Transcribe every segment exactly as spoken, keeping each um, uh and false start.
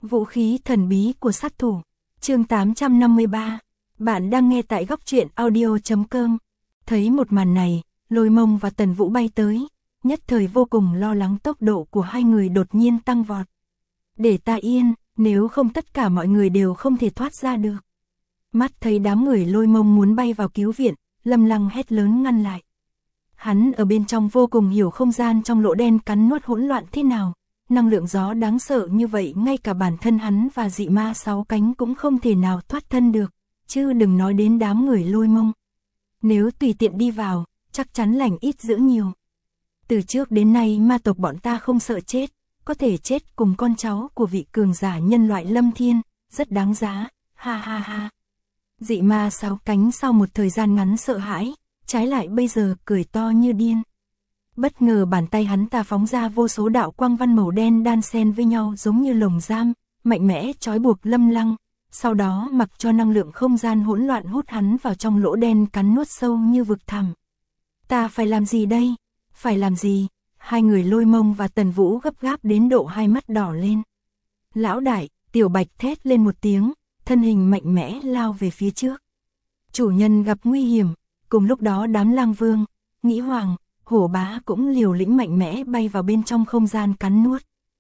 Vũ khí thần bí của sát thủ. Chương tám trăm năm mươi ba. Bạn đang nghe tại góc truyện audio chấm com. Thấy một màn này, Lôi Mông và Tần Vũ bay tới, nhất thời vô cùng lo lắng tốc độ của hai người đột nhiên tăng vọt. Để ta yên, nếu không tất cả mọi người đều không thể thoát ra được. Mắt thấy đám người Lôi Mông muốn bay vào cứu viện, Lâm Lăng hét lớn ngăn lại. Hắn ở bên trong vô cùng hiểu không gian trong lỗ đen cắn nuốt hỗn loạn thế nào. Năng lượng gió đáng sợ như vậy ngay cả bản thân hắn và dị ma sáu cánh cũng không thể nào thoát thân được, chứ đừng nói đến đám người Lôi Mông. Nếu tùy tiện đi vào, chắc chắn lành ít dữ nhiều. Từ trước đến nay ma tộc bọn ta không sợ chết, có thể chết cùng con cháu của vị cường giả nhân loại Lâm Thiên, rất đáng giá, ha ha ha. Dị ma sáu cánh sau một thời gian ngắn sợ hãi, trái lại bây giờ cười to như điên. Bất ngờ bàn tay hắn ta phóng ra vô số đạo quang văn màu đen đan xen với nhau giống như lồng giam, mạnh mẽ trói buộc Lâm Lăng, sau đó mặc cho năng lượng không gian hỗn loạn hút hắn vào trong lỗ đen cắn nuốt sâu như vực thẳm. Ta phải làm gì đây? Phải làm gì? Hai người Lôi Mông và Tần Vũ gấp gáp đến độ hai mắt đỏ lên. Lão đại, Tiểu Bạch thét lên một tiếng, thân hình mạnh mẽ lao về phía trước. Chủ nhân gặp nguy hiểm, cùng lúc đó đám Lang Vương, Nghĩ Hoàng, Hổ Bá cũng liều lĩnh mạnh mẽ bay vào bên trong không gian cắn nuốt.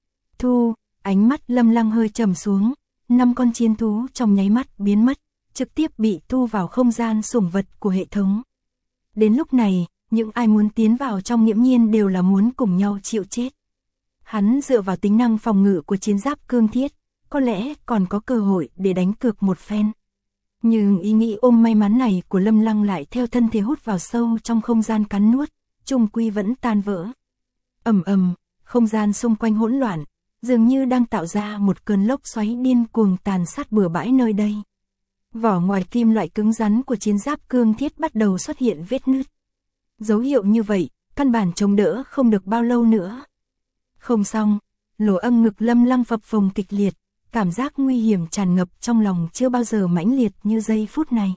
Thu, ánh mắt Lâm Lăng hơi trầm xuống, năm con chiến thú trong nháy mắt biến mất, trực tiếp bị thu vào không gian sủng vật của hệ thống. Đến lúc này, những ai muốn tiến vào trong nghiễm nhiên đều là muốn cùng nhau chịu chết. Hắn dựa vào tính năng phòng ngự của chiến giáp cương thiết, có lẽ còn có cơ hội để đánh cược một phen. Nhưng ý nghĩ ôm may mắn này của Lâm Lăng lại theo thân thể hút vào sâu trong không gian cắn nuốt, chung quy vẫn tan vỡ. Ầm ầm, không gian xung quanh hỗn loạn, dường như đang tạo ra một cơn lốc xoáy điên cuồng tàn sát bừa bãi nơi đây. Vỏ ngoài kim loại cứng rắn của chiến giáp cương thiết bắt đầu xuất hiện vết nứt. Dấu hiệu như vậy, căn bản chống đỡ không được bao lâu nữa. Không xong, lỗ âm ngực Lâm Lăng phập phồng kịch liệt, cảm giác nguy hiểm tràn ngập trong lòng chưa bao giờ mãnh liệt như giây phút này.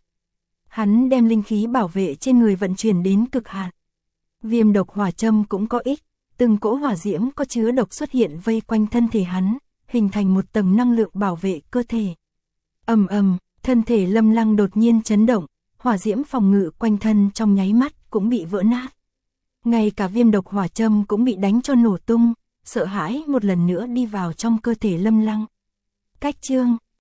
Hắn đem linh khí bảo vệ trên người vận chuyển đến cực hạn. Viêm độc hỏa châm cũng có ích, từng cỗ hỏa diễm có chứa độc xuất hiện vây quanh thân thể hắn, hình thành một tầng năng lượng bảo vệ cơ thể. Ầm ầm, thân thể Lâm Lăng đột nhiên chấn động, hỏa diễm phòng ngự quanh thân trong nháy mắt cũng bị vỡ nát. Ngay cả viêm độc hỏa châm cũng bị đánh cho nổ tung, sợ hãi một lần nữa đi vào trong cơ thể Lâm Lăng. Cách chương,